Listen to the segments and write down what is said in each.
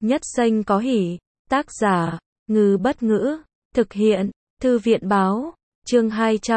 Nhất xanh có hỉ. Tác giả, Ngư Bất Ngữ. Thực hiện, Thư viện Báo. Chương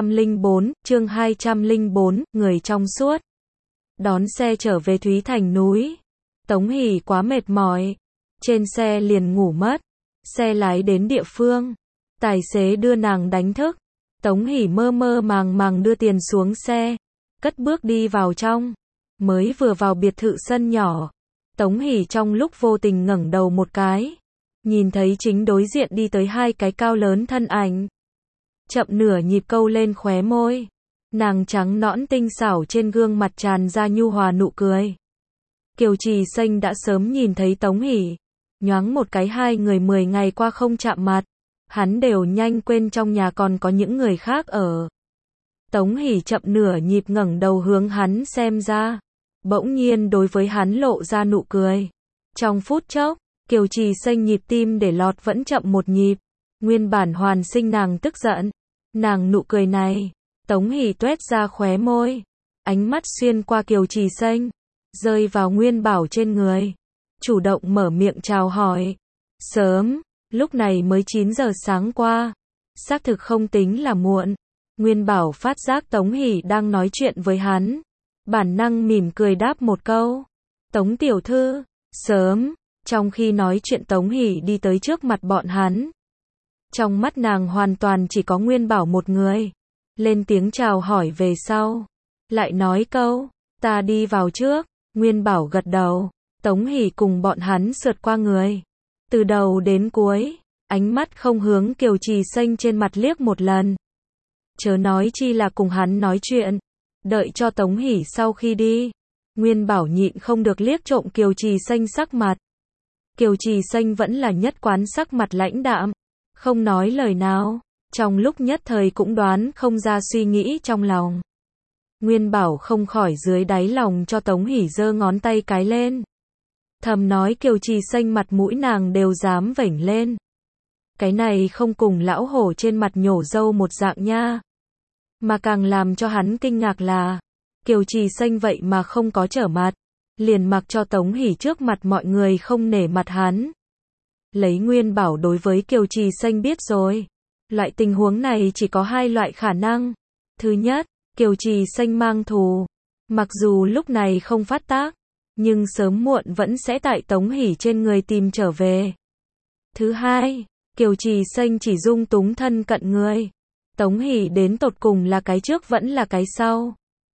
204, người trong suốt. Đón xe trở về Thúy Thành núi. Tống Hỷ quá mệt mỏi. Trên xe liền ngủ mất. Xe lái đến địa phương. Tài xế đưa nàng đánh thức. Tống Hỷ mơ mơ màng màng đưa tiền xuống xe. Cất bước đi vào trong. Mới vừa vào biệt thự sân nhỏ. Tống Hỷ trong lúc vô tình ngẩng đầu một cái. Nhìn thấy chính đối diện đi tới hai cái cao lớn thân ảnh. Chậm nửa nhịp câu lên khóe môi. Nàng trắng nõn tinh xảo trên gương mặt tràn ra nhu hòa nụ cười. Kiều Trì Xanh đã sớm nhìn thấy Tống Hỷ. Nhoáng một cái hai người 10 ngày qua không chạm mặt. Hắn đều nhanh quên trong nhà còn có những người khác ở. Tống Hỷ chậm nửa nhịp ngẩng đầu hướng hắn xem ra. Bỗng nhiên đối với hắn lộ ra nụ cười. Trong phút chốc, Kiều Trì Xanh nhịp tim để lọt vẫn chậm một nhịp. Nguyên bản hoàn sinh nàng tức giận. Nàng nụ cười này. Tống Hỷ tuét ra khóe môi. Ánh mắt xuyên qua Kiều Trì Xanh. Rơi vào Nguyên Bảo trên người. Chủ động mở miệng chào hỏi. Sớm, lúc này mới 9 giờ sáng qua. Xác thực không tính là muộn. Nguyên Bảo phát giác Tống Hỷ đang nói chuyện với hắn. Bản năng mỉm cười đáp một câu. Tống tiểu thư, sớm. Trong khi nói chuyện Tống Hỷ đi tới trước mặt bọn hắn. Trong mắt nàng hoàn toàn chỉ có Nguyên Bảo một người. Lên tiếng chào hỏi về sau. Lại nói câu, ta đi vào trước. Nguyên Bảo gật đầu. Tống Hỷ cùng bọn hắn sượt qua người. Từ đầu đến cuối, ánh mắt không hướng Kiều Trì Xanh trên mặt liếc một lần. Chớ nói chi là cùng hắn nói chuyện. Đợi cho Tống Hỷ sau khi đi. Nguyên Bảo nhịn không được liếc trộm Kiều Trì Xanh sắc mặt. Kiều Trì Xanh vẫn là nhất quán sắc mặt lãnh đạm. Không nói lời nào. Trong lúc nhất thời cũng đoán không ra suy nghĩ trong lòng. Nguyên Bảo không khỏi dưới đáy lòng cho Tống Hỷ giơ ngón tay cái lên. Thầm nói Kiều Trì Xanh mặt mũi nàng đều dám vểnh lên. Cái này không cùng lão hổ trên mặt nhổ râu một dạng nha. Mà càng làm cho hắn kinh ngạc là, Kiều Trì Xanh vậy mà không có trở mặt. Liền mặc cho Tống Hỷ trước mặt mọi người không nể mặt hắn. Lấy Nguyên Bảo đối với Kiều Trì Xanh biết rồi. Loại tình huống này chỉ có hai loại khả năng. Thứ nhất, Kiều Trì Xanh mang thù. Mặc dù lúc này không phát tác, nhưng sớm muộn vẫn sẽ tại Tống Hỷ trên người tìm trở về. Thứ hai, Kiều Trì Xanh chỉ dung túng thân cận người. Tống Hỷ đến tột cùng là cái trước vẫn là cái sau.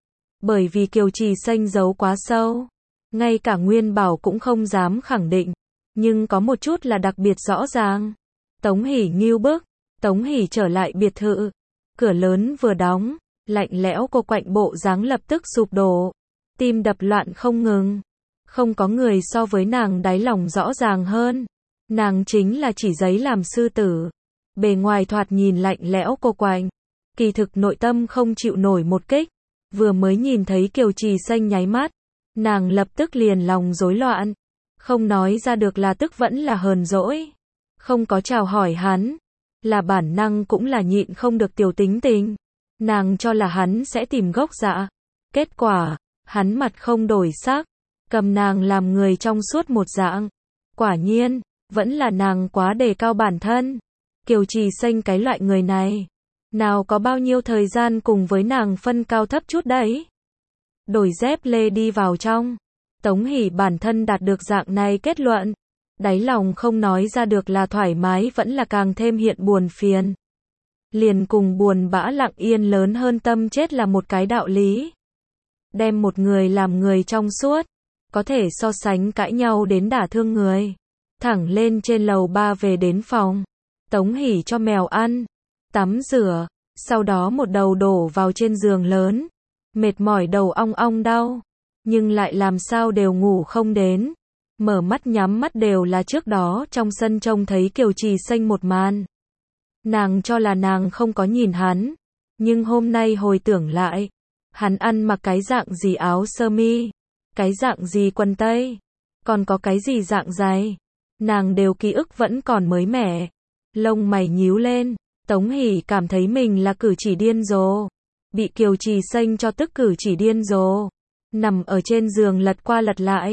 Bởi vì Kiều Trì Xanh giấu quá sâu. Ngay cả Nguyên Bảo cũng không dám khẳng định. Nhưng có một chút là đặc biệt rõ ràng. Tống Hỷ ngưu bức. Tống Hỷ trở lại biệt thự. Cửa lớn vừa đóng. Lạnh lẽo cô quạnh bộ dáng lập tức sụp đổ. Tim đập loạn không ngừng. Không có người so với nàng đáy lòng rõ ràng hơn. Nàng chính là chỉ giấy làm sư tử. Bề ngoài thoạt nhìn lạnh lẽo cô quạnh. Kỳ thực nội tâm không chịu nổi một kích. Vừa mới nhìn thấy Kiều Trì Xanh nháy mắt. Nàng lập tức liền lòng rối loạn. Không nói ra được là tức vẫn là hờn dỗi. Không có chào hỏi hắn. Là bản năng cũng là nhịn không được tiểu tính tình. Nàng cho là hắn sẽ tìm gốc dạ. Kết quả, hắn mặt không đổi sắc. Cầm nàng làm người trong suốt một dạng. Quả nhiên, vẫn là nàng quá đề cao bản thân. Kiều Trì Xanh cái loại người này. Nào có bao nhiêu thời gian cùng với nàng phân cao thấp chút đấy. Đổi dép lê đi vào trong. Tống Hỷ bản thân đạt được dạng này kết luận. Đáy lòng không nói ra được là thoải mái vẫn là càng thêm hiện buồn phiền. Liền cùng buồn bã lặng yên lớn hơn tâm chết là một cái đạo lý. Đem một người làm người trong suốt. Có thể so sánh cãi nhau đến đả thương người. Thẳng lên trên lầu 3 về đến phòng. Tống Hỷ cho mèo ăn. Tắm rửa. Sau đó một đầu đổ vào trên giường lớn. Mệt mỏi đầu ong ong đau. Nhưng lại làm sao đều ngủ không đến. Mở mắt nhắm mắt đều là trước đó trong sân trông thấy Kiều Trì Xanh một màn. Nàng cho là nàng không có nhìn hắn. Nhưng hôm nay hồi tưởng lại. Hắn ăn mặc cái dạng gì áo sơ mi. Cái dạng gì quần tây. Còn có cái gì dạng giày. Nàng đều ký ức vẫn còn mới mẻ. Lông mày nhíu lên. Tống Hỷ cảm thấy mình là cử chỉ điên rồ. Bị Kiều Trì Xanh cho tức cử chỉ điên rồ. Nằm ở trên giường lật qua lật lại.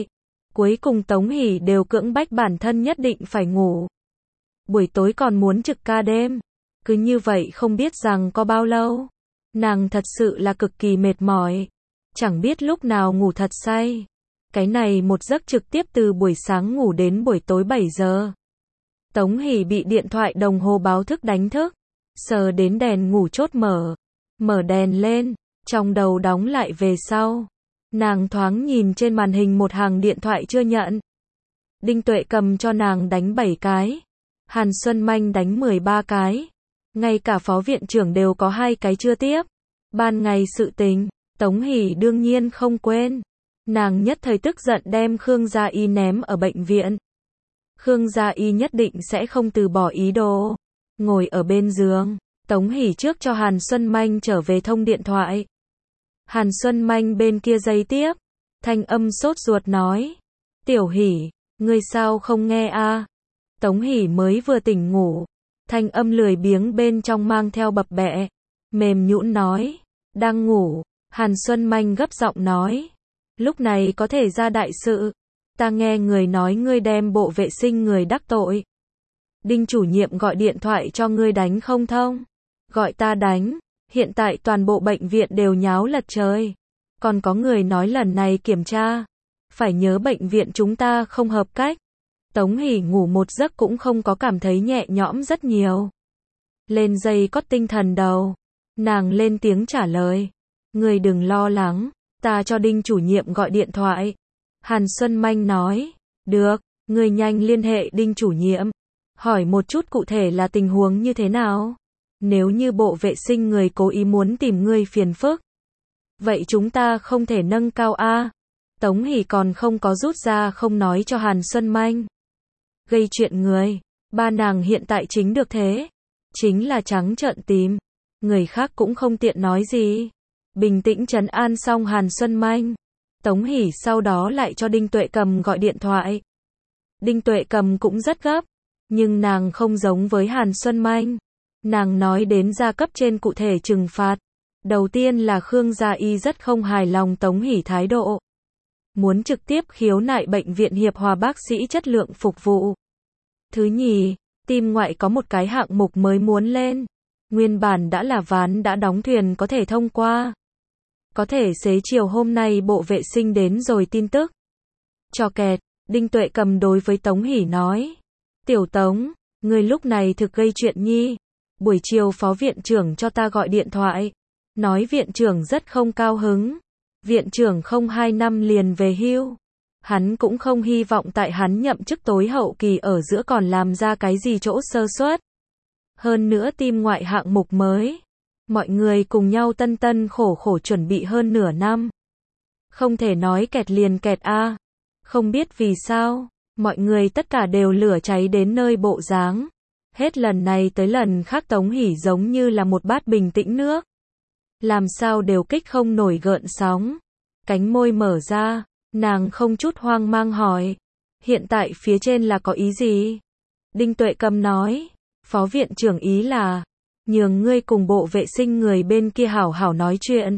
Cuối cùng Tống Hỷ đều cưỡng bách bản thân nhất định phải ngủ. Buổi tối còn muốn trực ca đêm. Cứ như vậy không biết rằng có bao lâu. Nàng thật sự là cực kỳ mệt mỏi. Chẳng biết lúc nào ngủ thật say. Cái này một giấc trực tiếp từ buổi sáng ngủ đến buổi tối 7 giờ. Tống Hỷ bị điện thoại đồng hồ báo thức đánh thức. Sờ đến đèn ngủ chốt mở. Mở đèn lên. Trong đầu đóng lại về sau. Nàng thoáng nhìn trên màn hình một hàng điện thoại chưa nhận. Đinh Tuệ cầm cho nàng đánh 7 cái. Hàn Xuân Manh đánh 13 cái. Ngay cả phó viện trưởng đều có 2 cái chưa tiếp. Ban ngày sự tình, Tống Hỷ đương nhiên không quên. Nàng nhất thời tức giận đem Khương Gia Y ném ở bệnh viện. Khương Gia Y nhất định sẽ không từ bỏ ý đồ. Ngồi ở bên giường, Tống Hỷ trước cho Hàn Xuân Manh trở về thông điện thoại. Hàn Xuân Manh bên kia giây tiếp, thanh âm sốt ruột nói. Tiểu Hỷ, ngươi sao không nghe a? Tống Hỷ mới vừa tỉnh ngủ, thanh âm lười biếng bên trong mang theo bập bẹ, mềm nhũn nói. Đang ngủ, Hàn Xuân Manh gấp giọng nói. Lúc này có thể ra đại sự. Ta nghe người nói ngươi đem bộ vệ sinh người đắc tội. Đinh chủ nhiệm gọi điện thoại cho ngươi đánh không thông. Gọi ta đánh. Hiện tại toàn bộ bệnh viện đều nháo lật trời. Còn có người nói lần này kiểm tra. Phải nhớ bệnh viện chúng ta không hợp cách. Tống Hỷ ngủ một giấc cũng không có cảm thấy nhẹ nhõm rất nhiều. Lên dây cót tinh thần đầu. Nàng lên tiếng trả lời. Ngươi đừng lo lắng. Ta cho Đinh chủ nhiệm gọi điện thoại. Hàn Xuân Manh nói. Được, ngươi nhanh liên hệ Đinh chủ nhiệm. Hỏi một chút cụ thể là tình huống như thế nào. Nếu như bộ vệ sinh người cố ý muốn tìm ngươi phiền phức. Vậy chúng ta không thể nâng cao a. Tống Hỷ còn không có rút ra không nói cho Hàn Xuân Manh. Gây chuyện người. Ba nàng hiện tại chính được thế. Chính là trắng trợn tìm. Người khác cũng không tiện nói gì. Bình tĩnh trấn an xong Hàn Xuân Manh. Tống Hỷ sau đó lại cho Đinh Tuệ Cầm gọi điện thoại. Đinh Tuệ Cầm cũng rất gấp. Nhưng nàng không giống với Hàn Xuân Manh. Nàng nói đến gia cấp trên cụ thể trừng phạt. Đầu tiên là Khương Gia Y rất không hài lòng Tống Hỷ thái độ. Muốn trực tiếp khiếu nại bệnh viện hiệp hòa bác sĩ chất lượng phục vụ. Thứ nhì, tim ngoại có một cái hạng mục mới muốn lên. Nguyên bản đã là ván đã đóng thuyền có thể thông qua. Có thể xế chiều hôm nay bộ vệ sinh đến rồi tin tức. Cho kẹt, Đinh Tuệ Cầm đối với Tống Hỷ nói. Tiểu Tống, người lúc này thực gây chuyện nhi. Buổi chiều phó viện trưởng cho ta gọi điện thoại. Nói viện trưởng rất không cao hứng. Viện trưởng không 2 năm liền về hưu. Hắn cũng không hy vọng tại hắn nhậm chức tối hậu kỳ ở giữa còn làm ra cái gì chỗ sơ suất. Hơn nữa tim ngoại hạng mục mới. Mọi người cùng nhau tân tân khổ khổ chuẩn bị hơn nửa năm. Không thể nói kẹt liền kẹt a. Không biết vì sao, mọi người tất cả đều lửa cháy đến nơi bộ dáng. Hết lần này tới lần khác Tống Hỷ giống như là một bát bình tĩnh nước. Làm sao đều kích không nổi gợn sóng. Cánh môi mở ra, nàng không chút hoang mang hỏi. Hiện tại phía trên là có ý gì? Đinh Tuệ Cầm nói. Phó viện trưởng ý là nhường ngươi cùng bộ vệ sinh người bên kia hảo hảo nói chuyện.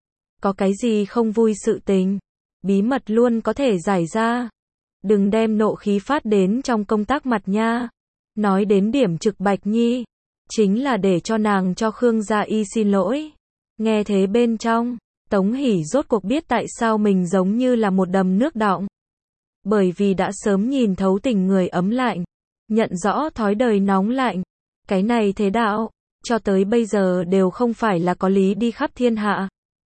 Có cái gì không vui sự tình, bí mật luôn có thể giải ra. Đừng đem nộ khí phát đến trong công tác mặt nha. Nói đến điểm trực bạch nhi, chính là để cho nàng cho Khương Gia Y xin lỗi. Nghe thế bên trong, Tống Hỷ rốt cuộc biết tại sao mình giống như là một đầm nước đọng. Bởi vì đã sớm nhìn thấu tình người ấm lạnh, nhận rõ thói đời nóng lạnh. Cái này thế đạo, cho tới bây giờ đều không phải là có lý đi khắp thiên hạ,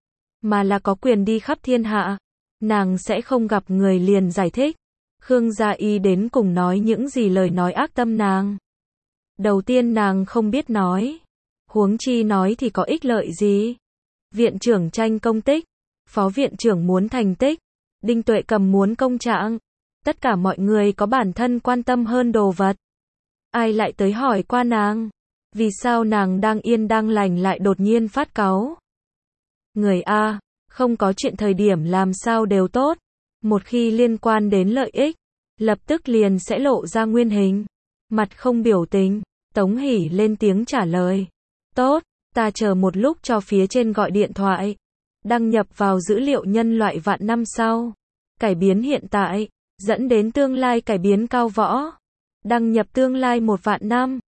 mà là có quyền đi khắp thiên hạ. Nàng sẽ không gặp người liền giải thích. Khương Gia Y đến cùng nói những gì lời nói ác tâm nàng. Đầu tiên nàng không biết nói. Huống chi nói thì có ích lợi gì. Viện trưởng tranh công tích. Phó viện trưởng muốn thành tích. Đinh Tuệ Cầm muốn công trạng. Tất cả mọi người có bản thân quan tâm hơn đồ vật. Ai lại tới hỏi qua nàng? Vì sao nàng đang yên đang lành lại đột nhiên phát cáu? Người A, không có chuyện thời điểm làm sao đều tốt. Một khi liên quan đến lợi ích, lập tức liền sẽ lộ ra nguyên hình. Mặt không biểu tình, Tống Hỷ lên tiếng trả lời. Tốt, ta chờ một lúc cho phía trên gọi điện thoại. Đăng nhập vào dữ liệu nhân loại vạn năm sau. Cải biến hiện tại. dẫn đến tương lai cải biến cao võ. Đăng nhập tương lai 1 vạn năm.